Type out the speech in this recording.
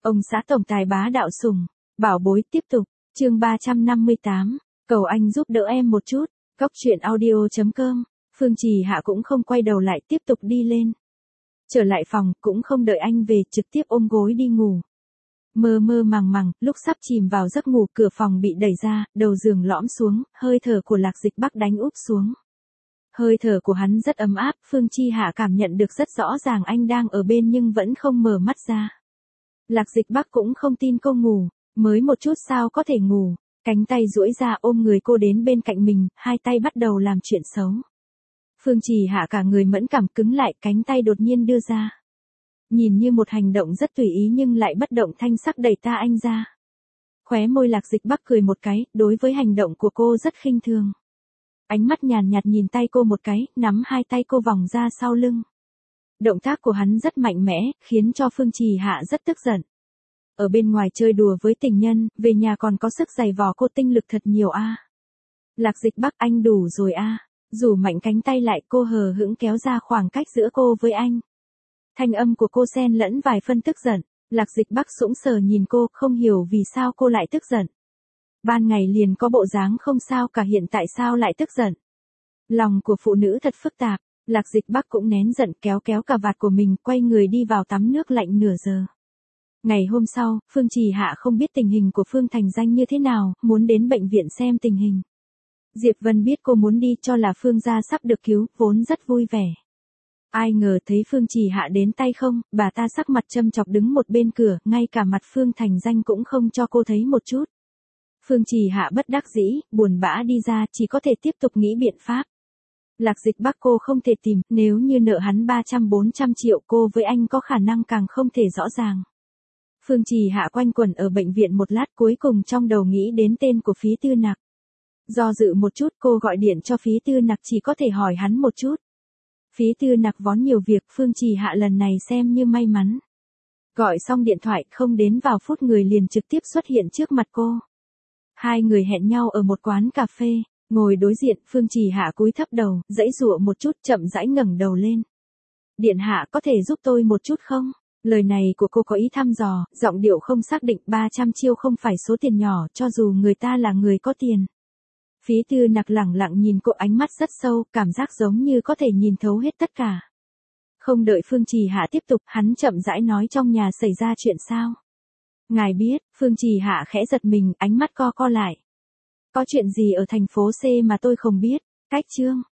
Ông xã tổng tài bá đạo sủng, bảo bối tiếp tục, chương 358, cầu anh giúp đỡ em một chút, góc truyện audio.com, Phương Trì Hạ cũng không quay đầu lại tiếp tục đi lên. Trở lại phòng, cũng không đợi anh về, trực tiếp ôm gối đi ngủ. Mơ mơ màng màng, lúc sắp chìm vào giấc ngủ, cửa phòng bị đẩy ra, đầu giường lõm xuống, hơi thở của Lạc Dịch Bắc đánh úp xuống. Hơi thở của hắn rất ấm áp, Phương Chi Hạ cảm nhận được rất rõ ràng anh đang ở bên nhưng vẫn không mở mắt ra. Lạc Dịch Bắc cũng không tin cô ngủ, mới một chút sao có thể ngủ, cánh tay duỗi ra ôm người cô đến bên cạnh mình, hai tay bắt đầu làm chuyện xấu. Phương Trì Hạ cả người mẫn cảm cứng lại, cánh tay đột nhiên đưa ra. Nhìn như một hành động rất tùy ý nhưng lại bất động thanh sắc đẩy ta anh ra. Khóe môi Lạc Dịch Bắc cười một cái, đối với hành động của cô rất khinh thường. Ánh mắt nhàn nhạt nhìn tay cô một cái, nắm hai tay cô vòng ra sau lưng. Động tác của hắn rất mạnh mẽ, khiến cho Phương Trì Hạ rất tức giận. Ở bên ngoài chơi đùa với tình nhân, về nhà còn có sức giày vò cô tinh lực thật nhiều a. Lạc Dịch Bắc anh đủ rồi a. Rủ mạnh cánh tay lại, cô hờ hững kéo ra khoảng cách giữa cô với anh. Thanh âm của cô xen lẫn vài phân tức giận. Lạc Dịch Bắc sững sờ nhìn cô, không hiểu vì sao cô lại tức giận. Ban ngày liền có bộ dáng không sao cả, hiện tại sao lại tức giận. Lòng của phụ nữ thật phức tạp. Lạc Dịch Bắc cũng nén giận, kéo cà vạt của mình, quay người đi vào tắm nước lạnh nửa giờ. Ngày hôm sau, Phương Trì Hạ không biết tình hình của Phương Thành Danh như thế nào, muốn đến bệnh viện xem tình hình. Diệp Vân biết cô muốn đi, cho là Phương gia sắp được cứu, vốn rất vui vẻ. Ai ngờ thấy Phương Trì Hạ đến tay không, bà ta sắc mặt châm chọc đứng một bên cửa, ngay cả mặt Phương Thành Danh cũng không cho cô thấy một chút. Phương Trì Hạ bất đắc dĩ, buồn bã đi ra, chỉ có thể tiếp tục nghĩ biện pháp. Lạc Dịch Bắc cô không thể tìm, nếu như nợ hắn 300-400 triệu, cô với anh có khả năng càng không thể rõ ràng. Phương Trì Hạ quanh quẩn ở bệnh viện một lát, cuối cùng trong đầu nghĩ đến tên của Phí Tư Nặc. Do dự một chút, cô gọi điện cho Phí Tư Nặc, chỉ có thể hỏi hắn một chút. Phí Tư Nặc vó nhiều việc, Phương Trì Hạ lần này xem như may mắn. Gọi xong điện thoại, không đến vào phút người liền trực tiếp xuất hiện trước mặt cô. Hai người hẹn nhau ở một quán cà phê, ngồi đối diện, Phương Trì Hạ cúi thấp đầu, giãy giụa một chút, chậm rãi ngẩng đầu lên. Điện hạ có thể giúp tôi một chút không? Lời này của cô có ý thăm dò, giọng điệu không xác định, 300 triệu không phải số tiền nhỏ, cho dù người ta là người có tiền. Phí Tư Nặc lẳng lặng nhìn cô, ánh mắt rất sâu, cảm giác giống như có thể nhìn thấu hết tất cả. Không đợi Phương Trì Hạ tiếp tục, hắn chậm rãi nói, trong nhà xảy ra chuyện sao? Ngài biết, Phương Trì Hạ khẽ giật mình, ánh mắt co lại. Có chuyện gì ở thành phố C mà tôi không biết? Cách chương.